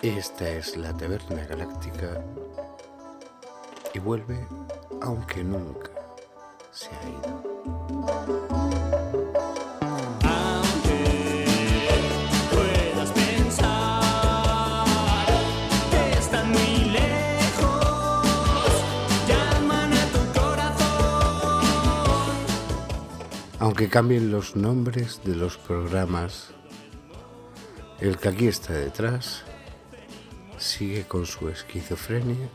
Esta es la Taberna Galáctica y vuelve aunque nunca se ha ido. Aunque puedas pensar que están muy lejos, llaman a tu corazón. Aunque cambien los nombres de los programas, el que aquí está detrás sigue con su esquizofrenia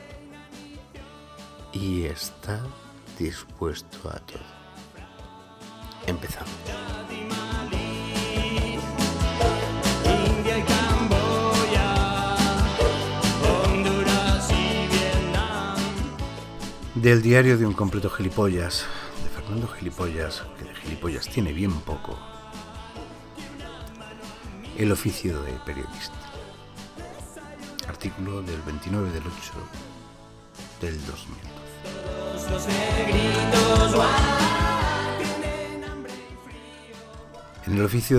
y está dispuesto a todo. Empezamos. India y Camboya, Honduras y Vietnam. Del diario de un completo gilipollas, de Fernando Gilipollas, que de gilipollas tiene bien poco. El oficio de periodista. Artículo del 29 del 8 del 2012. Los negritos, tienen hambre y frío. En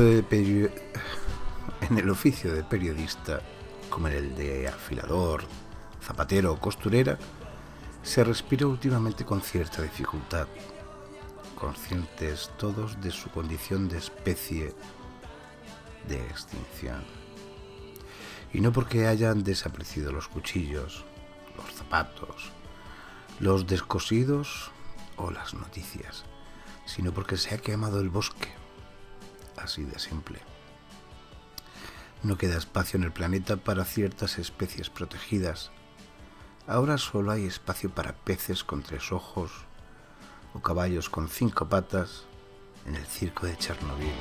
el oficio de periodista, como en el de afilador, zapatero o costurera, se respira últimamente con cierta dificultad, conscientes todos de su condición de especie de extinción. Y no porque hayan desaparecido los cuchillos, los zapatos, los descosidos o las noticias, sino porque se ha quemado el bosque. Así de simple. No queda espacio en el planeta para ciertas especies protegidas. Ahora solo hay espacio para peces con 3 ojos o caballos con 5 patas en el circo de Chernobyl.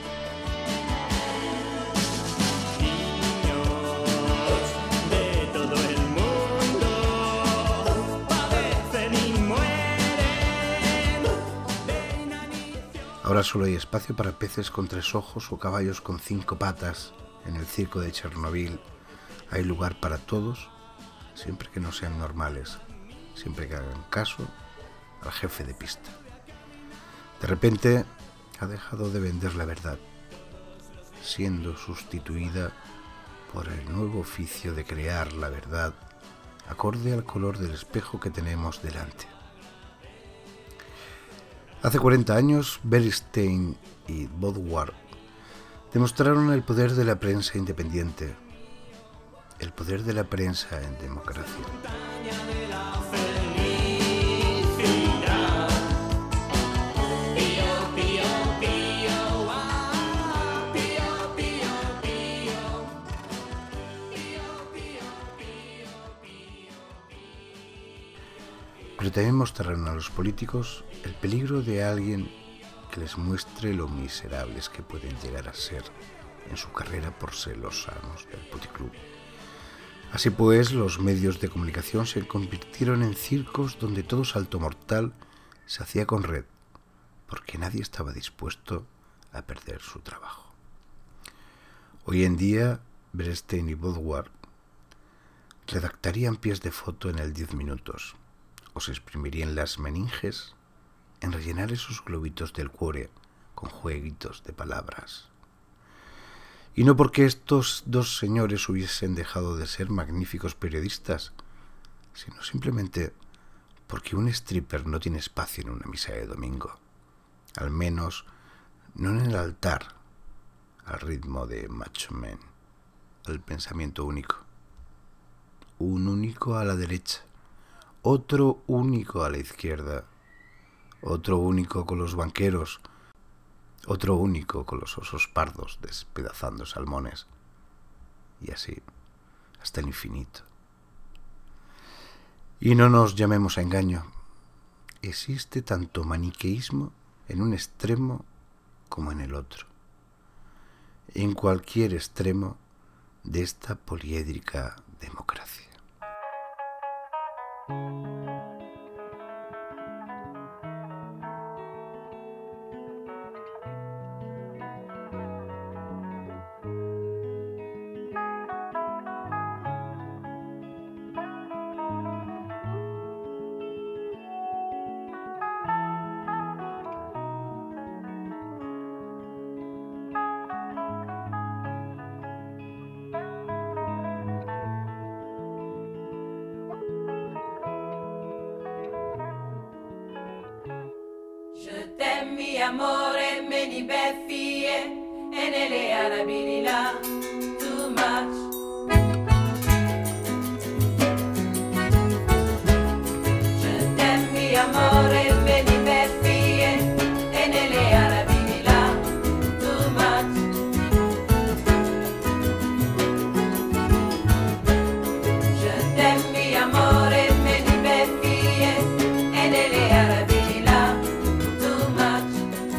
De todo el mundo padecen y mueren de inanición. Ahora solo hay espacio para peces con 3 ojos o caballos con 5 patas en el circo de Chernobyl. Hay lugar para todos, siempre que no sean normales, siempre que hagan caso al jefe de pista. De repente ha dejado de vender la verdad, siendo sustituida por el nuevo oficio de crear la verdad acorde al color del espejo que tenemos delante. Hace 40 años, Bernstein y Woodward demostraron el poder de la prensa independiente, el poder de la prensa en democracia. Montaña de la felicidad. Pío, pío, pío, ah, pío, pío, pío. Pío, pío, pío, pío. Pero también mostraron a los políticos el peligro de alguien que les muestre lo miserables que pueden llegar a ser en su carrera por ser los amos del puticlub. Así pues, los medios de comunicación se convirtieron en circos donde todo salto mortal se hacía con red, porque nadie estaba dispuesto a perder su trabajo. Hoy en día, Bernstein y Woodward redactarían pies de foto en el 10 minutos, o se exprimirían las meninges en rellenar esos globitos del cuore con jueguitos de palabras. Y no porque estos dos señores hubiesen dejado de ser magníficos periodistas, sino simplemente porque un stripper no tiene espacio en una misa de domingo, al menos no en el altar, al ritmo de Macho Man, al pensamiento único. Un único a la derecha, otro único a la izquierda, otro único con los banqueros, otro único con los osos pardos despedazando salmones, y así hasta el infinito. Y no nos llamemos a engaño, existe tanto maniqueísmo en un extremo como en el otro, en cualquier extremo de esta poliédrica democracia. amore meni beffie e nelle arabilila too much. Je t'aime mi amore meni beffie e nelle arabilila too much. Je t'aime mi amore meni beffie e nelle arabilila too much.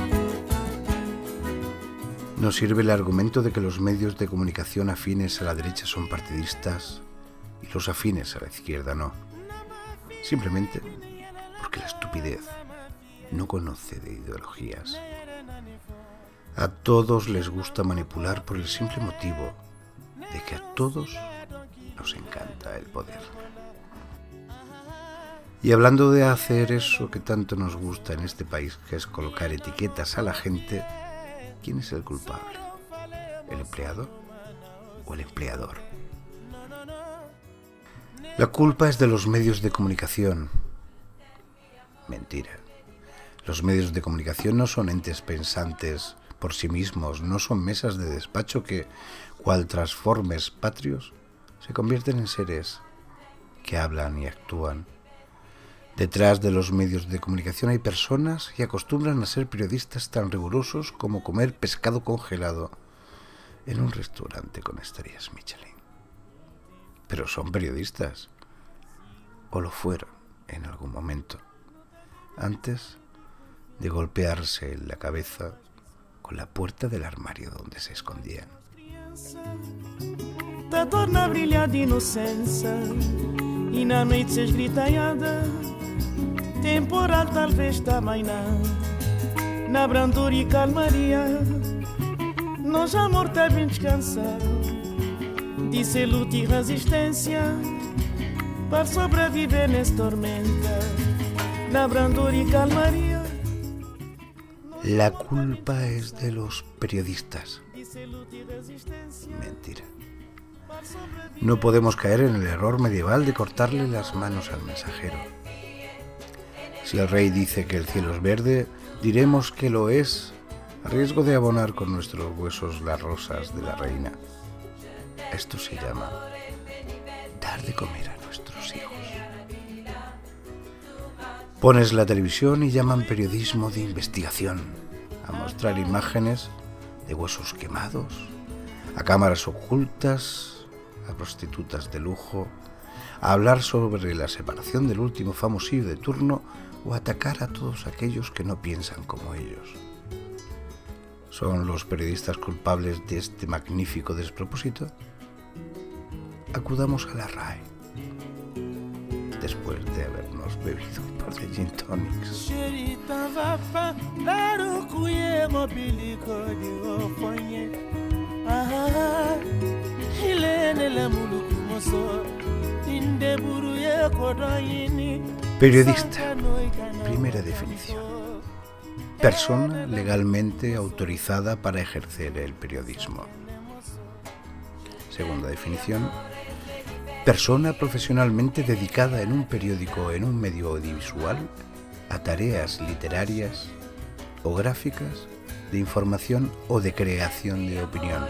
Nos sirve el argumento de que los medios de comunicación afines a la derecha son partidistas y los afines a la izquierda no. Simplemente porque la estupidez no conoce de ideologías. A todos les gusta manipular por el simple motivo de que a todos nos encanta el poder. Y hablando de hacer eso que tanto nos gusta en este país, que es colocar etiquetas a la gente, ¿quién es el culpable? ¿El empleado o el empleador? La culpa es de los medios de comunicación. Mentira. Los medios de comunicación no son entes pensantes por sí mismos, no son mesas de despacho que, cual transformes patrios, se convierten en seres que hablan y actúan. Detrás de los medios de comunicación hay personas que acostumbran a ser periodistas tan rigurosos como comer pescado congelado en un restaurante con estrellas Michelin. Pero son periodistas, o lo fueron en algún momento, antes de golpearse en la cabeza con la puerta del armario donde se escondían. Da torna a brilhar de inocência e na noite se esgritaiada temporal talvez também na brandura e calmaria nós amor tá bem descansado disse luta e resistência para sobreviver nessa tormenta na brandura e calmaria. La culpa es de los periodistas. Mentira. No podemos caer en el error medieval de cortarle las manos al mensajero. Si el rey dice que el cielo es verde, diremos que lo es, a riesgo de abonar con nuestros huesos las rosas de la reina. Esto se llama dar de comer a nuestros hijos. Pones la televisión y llaman periodismo de investigación a mostrar imágenes de huesos quemados, a cámaras ocultas, a prostitutas de lujo, a hablar sobre la separación del último famosillo de turno o a atacar a todos aquellos que no piensan como ellos. ¿Son los periodistas culpables de este magnífico despropósito? Acudamos a la RAE, después de habernos bebido un par de gin tonics. Periodista, primera definición. Persona legalmente autorizada para ejercer el periodismo. Segunda definición. Persona profesionalmente dedicada en un periódico o en un medio audiovisual a tareas literarias o gráficas de información o de creación de opinión.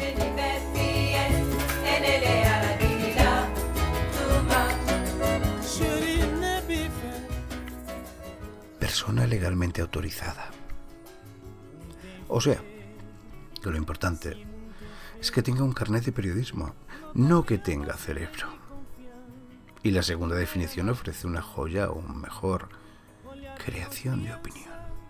Persona legalmente autorizada. O sea, que lo importante es que tenga un carnet de periodismo, no que tenga cerebro. Y la segunda definición ofrece una joya o mejor, creación de opinión.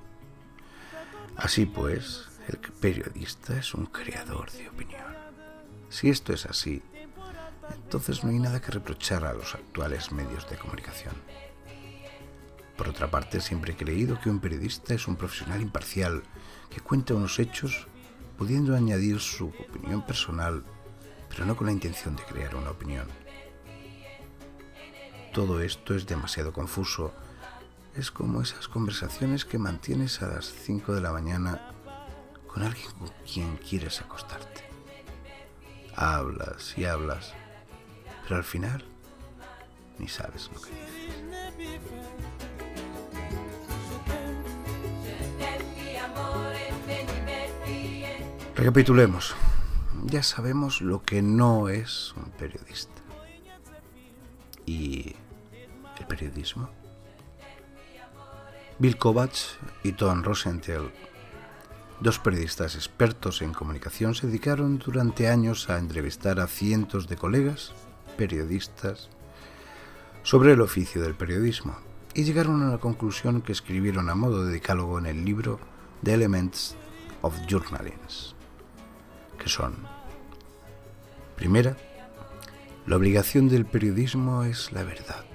Así pues, el periodista es un creador de opinión. Si esto es así, entonces no hay nada que reprochar a los actuales medios de comunicación. Por otra parte, siempre he creído que un periodista es un profesional imparcial, que cuenta unos hechos pudiendo añadir su opinión personal, pero no con la intención de crear una opinión. Todo esto es demasiado confuso. Es como esas conversaciones que mantienes a las 5 de la mañana con alguien con quien quieres acostarte. Hablas y hablas, pero al final ni sabes lo que dices. Recapitulemos. Ya sabemos lo que no es un periodista. ¿Y el periodismo? Bill Kovacs y Tom Rosenthal, dos periodistas expertos en comunicación, se dedicaron durante años a entrevistar a cientos de colegas periodistas sobre el oficio del periodismo y llegaron a la conclusión que escribieron a modo de decálogo en el libro The Elements of Journalism, que son: primera, la obligación del periodismo es la verdad.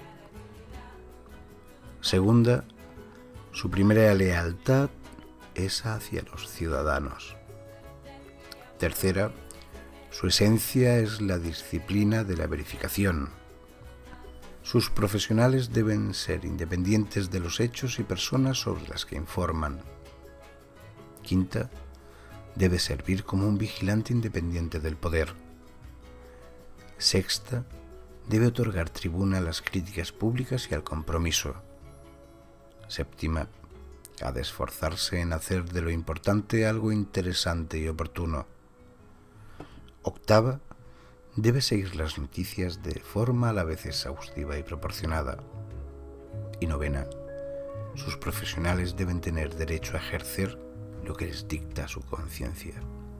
Segunda, su primera lealtad es hacia los ciudadanos. Tercera, su esencia es la disciplina de la verificación. Sus profesionales deben ser independientes de los hechos y personas sobre las que informan. Quinta, debe servir como un vigilante independiente del poder. Sexta, debe otorgar tribuna a las críticas públicas y al compromiso. Séptima, ha de esforzarse en hacer de lo importante algo interesante y oportuno. Octava, debe seguir las noticias de forma a la vez exhaustiva y proporcionada. Y novena, sus profesionales deben tener derecho a ejercer lo que les dicta su conciencia.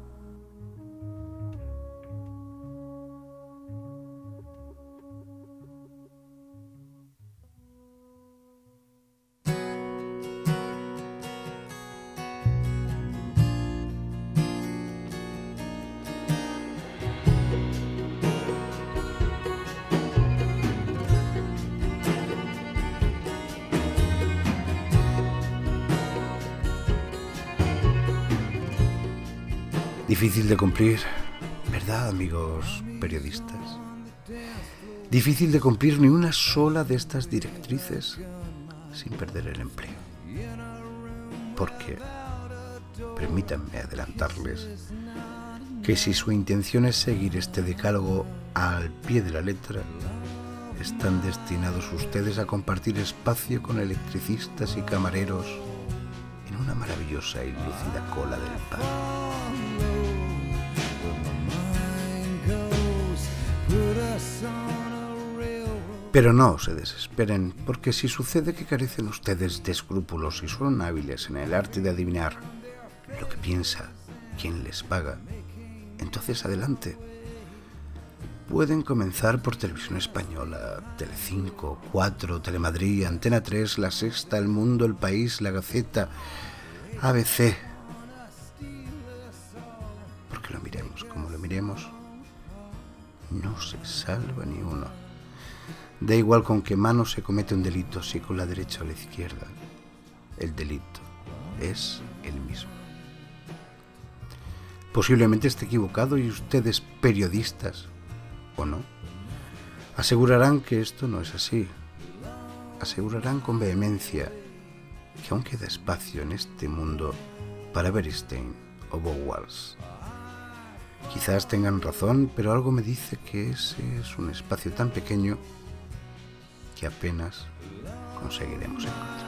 Difícil de cumplir, ¿verdad, amigos periodistas? Difícil de cumplir ni una sola de estas directrices sin perder el empleo. Porque, permítanme adelantarles, que si su intención es seguir este decálogo al pie de la letra, están destinados ustedes a compartir espacio con electricistas y camareros en una maravillosa y lúcida cola del pan. Pero no se desesperen, porque si sucede que carecen ustedes de escrúpulos y son hábiles en el arte de adivinar lo que piensa quien les paga, entonces adelante. Pueden comenzar por Televisión Española, Telecinco, 4, Telemadrid, Antena 3, La Sexta, El Mundo, El País, La Gaceta, ABC. Porque lo miremos como lo miremos, no se salva ni uno. Da igual con qué mano se comete un delito, si con la derecha o la izquierda. El delito es el mismo. Posiblemente esté equivocado y ustedes, periodistas, o no, asegurarán que esto no es así. Asegurarán con vehemencia que aún queda espacio en este mundo para Bernstein o Bowers. Quizás tengan razón, pero algo me dice que ese es un espacio tan pequeño que apenas conseguiremos encontrar.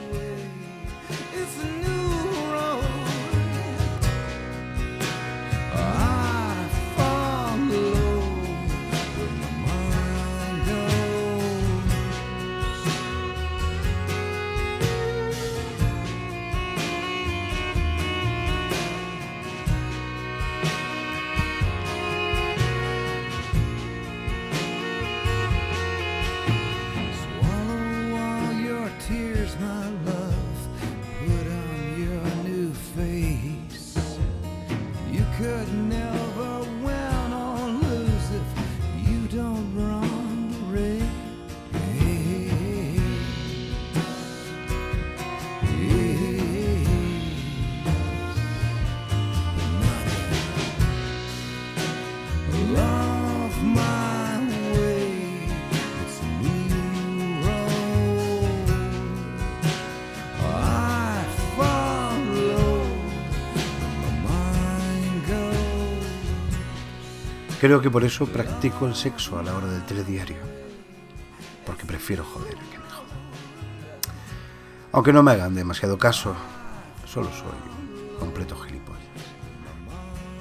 Creo que por eso practico el sexo a la hora del telediario, porque prefiero joder a que me jodan. Aunque no me hagan demasiado caso, solo soy un completo gilipollas.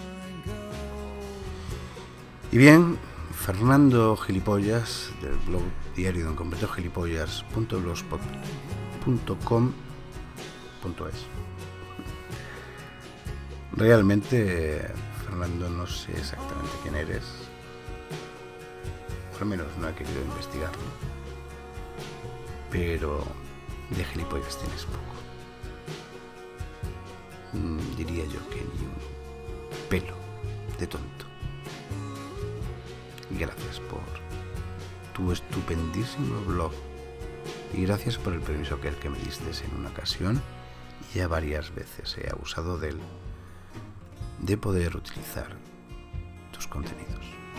Y bien, Fernando Gilipollas, del blog diario de incompletogilipollas.blogspot.com.es. Realmente, Fernando, no sé exactamente quién eres, o al menos no he querido investigarlo, pero de gilipollas tienes poco. Diría yo que ni un pelo de tonto. Y gracias por tu estupendísimo blog, y gracias por el permiso que me diste en una ocasión, y ya varias veces he abusado de él, de poder utilizar tus contenidos.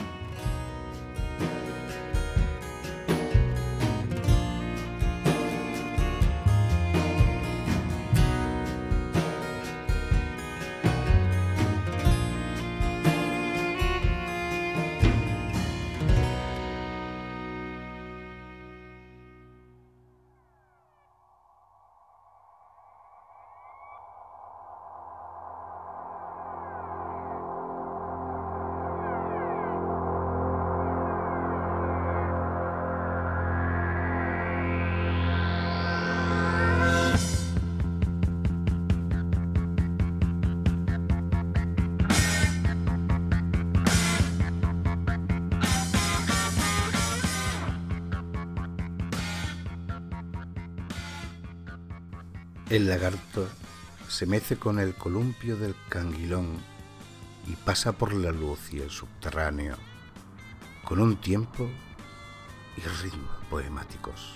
El lagarto se mece con el columpio del canguilón y pasa por la luz y el subterráneo, con un tiempo y ritmo poemáticos.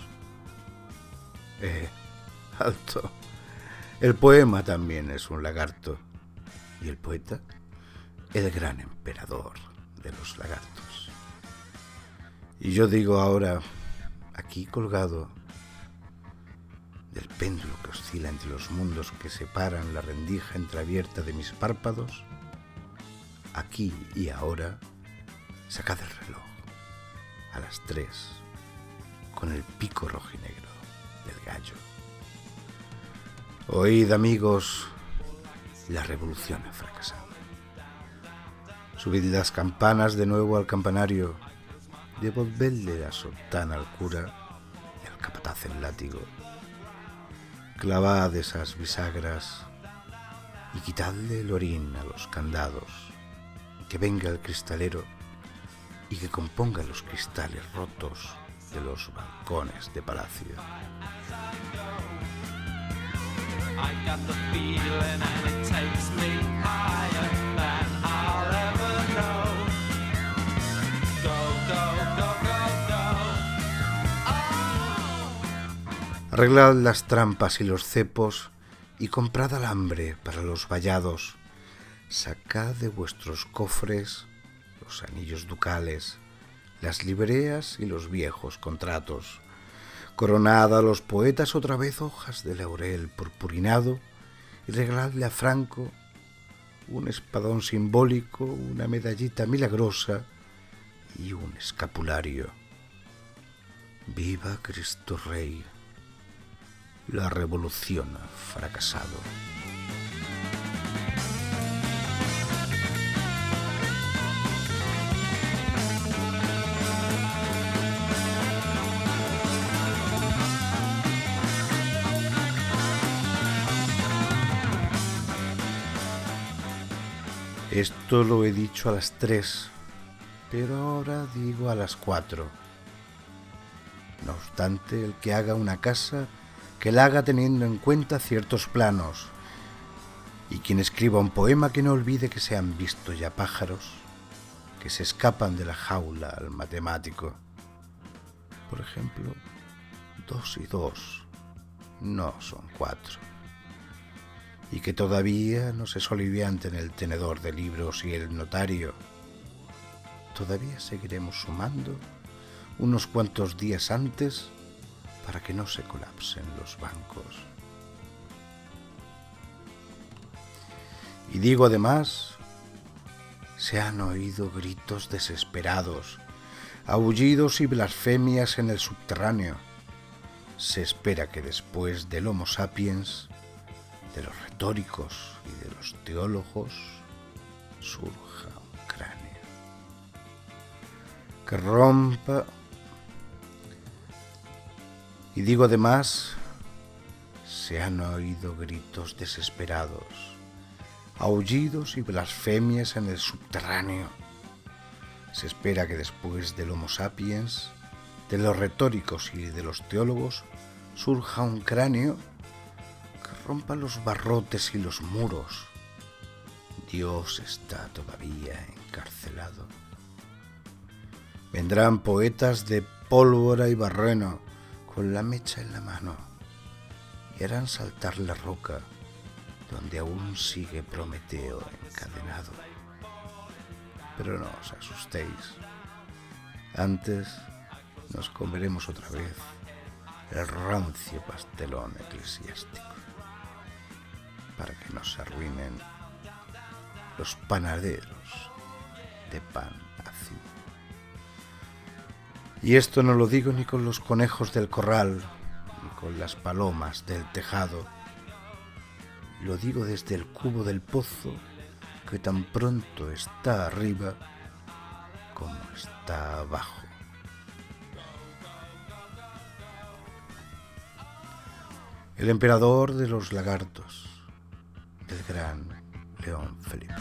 Alto. El poema también es un lagarto, y el poeta, el gran emperador de los lagartos. Y yo digo ahora, aquí colgado del péndulo que oscila entre los mundos que separan la rendija entreabierta de mis párpados, aquí y ahora, sacad el reloj a las 3, con el pico rojinegro del gallo. Oíd, amigos, la revolución ha fracasado. Subid las campanas de nuevo al campanario, devolvedle la sotana al cura y al capataz el látigo. Clavad esas bisagras y quitadle el orín a los candados, que venga el cristalero y que componga los cristales rotos de los balcones de palacio. I got the feeling and it takes me higher than I'll ever know. Go, go, go, go, go. Arreglad las trampas y los cepos y comprad alambre para los vallados. Sacad de vuestros cofres los anillos ducales, las libreas y los viejos contratos. Coronad a los poetas otra vez hojas de laurel purpurinado y regaladle a Franco un espadón simbólico, una medallita milagrosa y un escapulario. ¡Viva Cristo Rey! La revolución ha fracasado. Esto lo he dicho a las 3, pero ahora digo a las 4. No obstante, el que haga una casa, que la haga teniendo en cuenta ciertos planos, y quien escriba un poema que no olvide que se han visto ya pájaros que se escapan de la jaula al matemático. Por ejemplo, 2 y 2 no son 4. Y que todavía no se solivianten el tenedor de libros y el notario. Todavía seguiremos sumando unos cuantos días antes para que no se colapsen los bancos. Y digo además, se han oído gritos desesperados, aullidos y blasfemias en el subterráneo. Se espera que después del Homo sapiens, de los retóricos y de los teólogos, surja un cráneo. que rompa. Y digo además, se han oído gritos desesperados, aullidos y blasfemias en el subterráneo. Se espera que después del Homo sapiens, de los retóricos y de los teólogos, surja un cráneo que rompa los barrotes y los muros. Dios está todavía encarcelado. Vendrán poetas de pólvora y barreno con la mecha en la mano y harán saltar la roca donde aún sigue Prometeo encadenado. Pero no os asustéis. Antes nos comeremos otra vez el rancio pastelón eclesiástico para que no se arruinen los panaderos de pan ácido. Y esto no lo digo ni con los conejos del corral, ni con las palomas del tejado. Lo digo desde el cubo del pozo, que tan pronto está arriba como está abajo. El emperador de los lagartos, el gran León Felipe.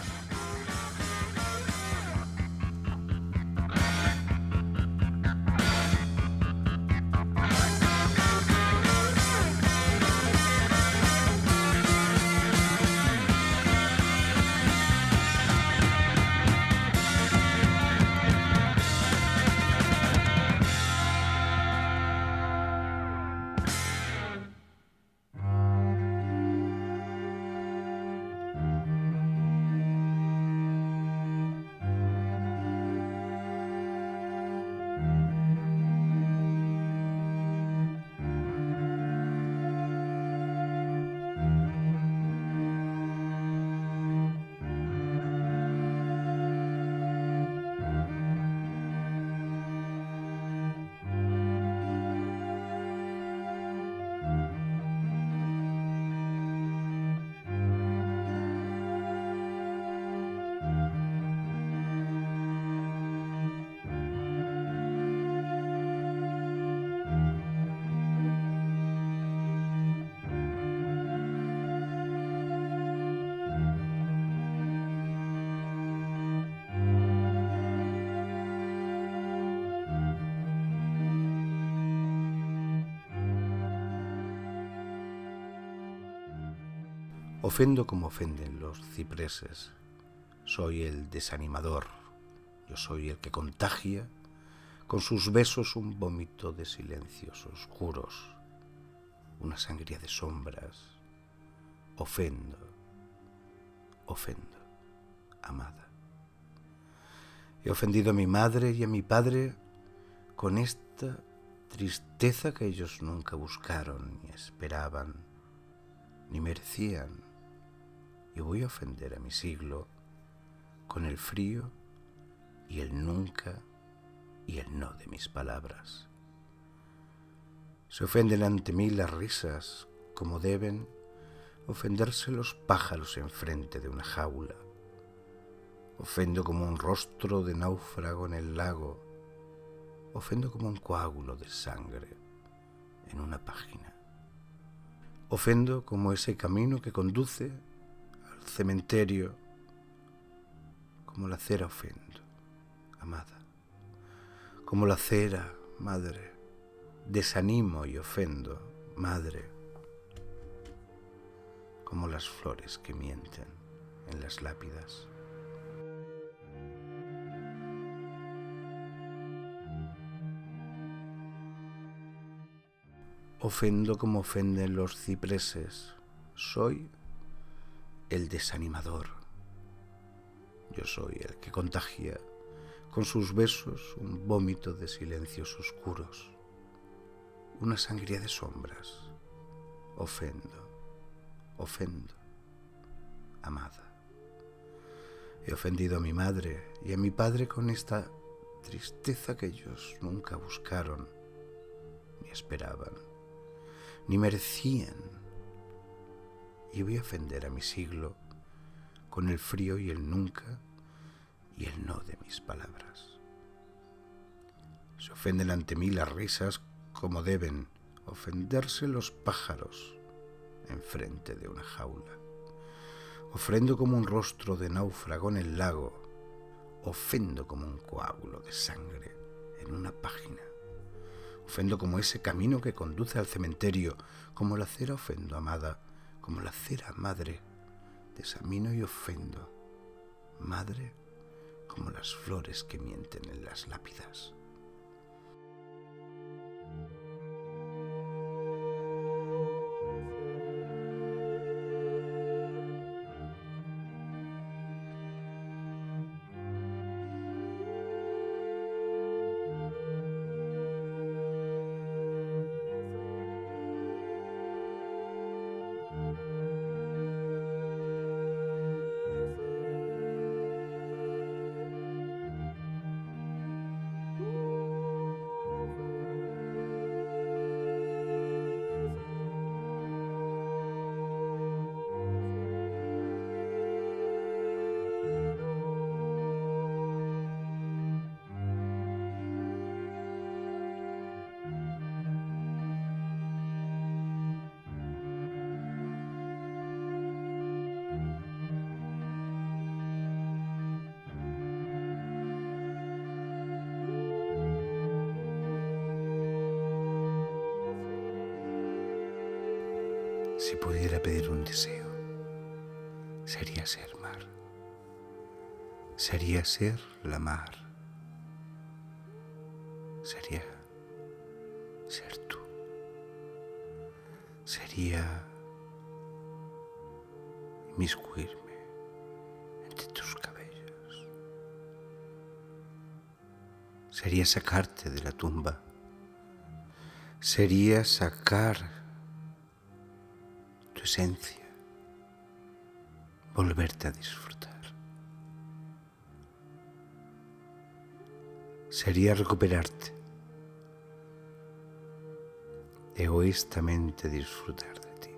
Ofendo como ofenden los cipreses. Soy el desanimador. Yo soy el que contagia con sus besos un vómito de silencios oscuros, una sangría de sombras. Ofendo, ofendo, amada. He ofendido a mi madre y a mi padre con esta tristeza que ellos nunca buscaron ni esperaban, ni merecían. Y voy a ofender a mi siglo con el frío y el nunca y el no de mis palabras. Se ofenden ante mí las risas como deben ofenderse los pájaros enfrente de una jaula. Ofendo como un rostro de náufrago en el lago. Ofendo como un coágulo de sangre en una página. Ofendo como ese camino que conduce al cementerio. Como la cera ofendo, amada. Como la cera, madre. Desanimo y ofendo, madre. Como las flores que mienten en las lápidas. Ofendo como ofenden los cipreses. Soy el desanimador. Yo soy el que contagia con sus besos un vómito de silencios oscuros, una sangría de sombras. Ofendo, ofendo, amada. He ofendido a mi madre y a mi padre con esta tristeza que ellos nunca buscaron ni esperaban, ni merecían. Y voy a ofender a mi siglo con el frío y el nunca y el no de mis palabras. Se ofenden ante mí las risas como deben ofenderse los pájaros enfrente de una jaula. Ofrendo como un rostro de náufrago en el lago. Ofendo como un coágulo de sangre en una página. Ofendo como ese camino que conduce al cementerio. Como la cera ofendo amada, como la cera madre. Desamino y ofendo, madre, como las flores que mienten en las lápidas. Si pudiera pedir un deseo, sería ser mar. Sería ser la mar. Sería ser tú. Sería inmiscuirme entre tus cabellos. Sería sacarte de la tumba. Sería sacar tu esencia, volverte a disfrutar. Sería recuperarte, egoístamente disfrutar de ti.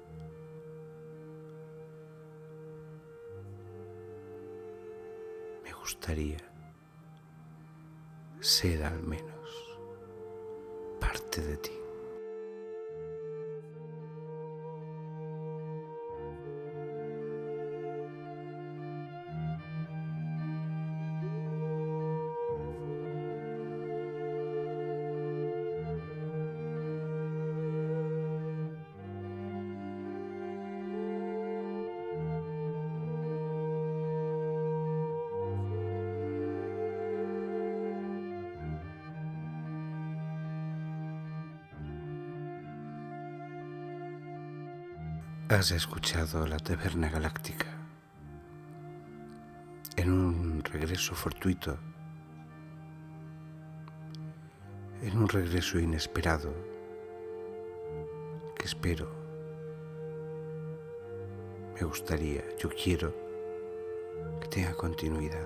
Me gustaría ser al menos parte de ti. Has escuchado La Taberna Galáctica en un regreso fortuito, en un regreso inesperado que espero, me gustaría, yo quiero que tenga continuidad.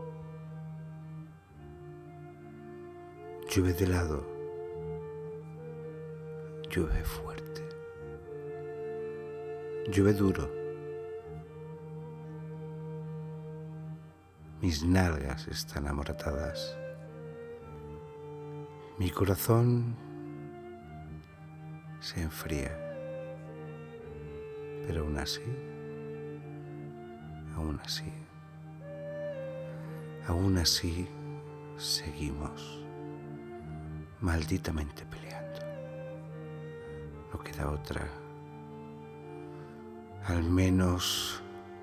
Llueve de lado, llueve fuerte. Llueve duro. Mis nalgas están amoratadas. Mi corazón se enfría. Pero aún así, seguimos malditamente peleando. No queda otra. Al menos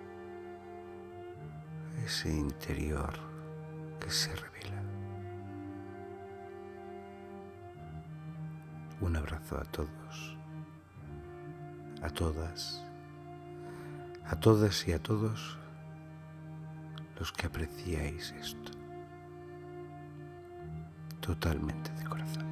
ese interior que se revela. Un abrazo a todos, a todas y a todos los que apreciáis esto. Totalmente de corazón.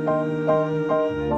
Thank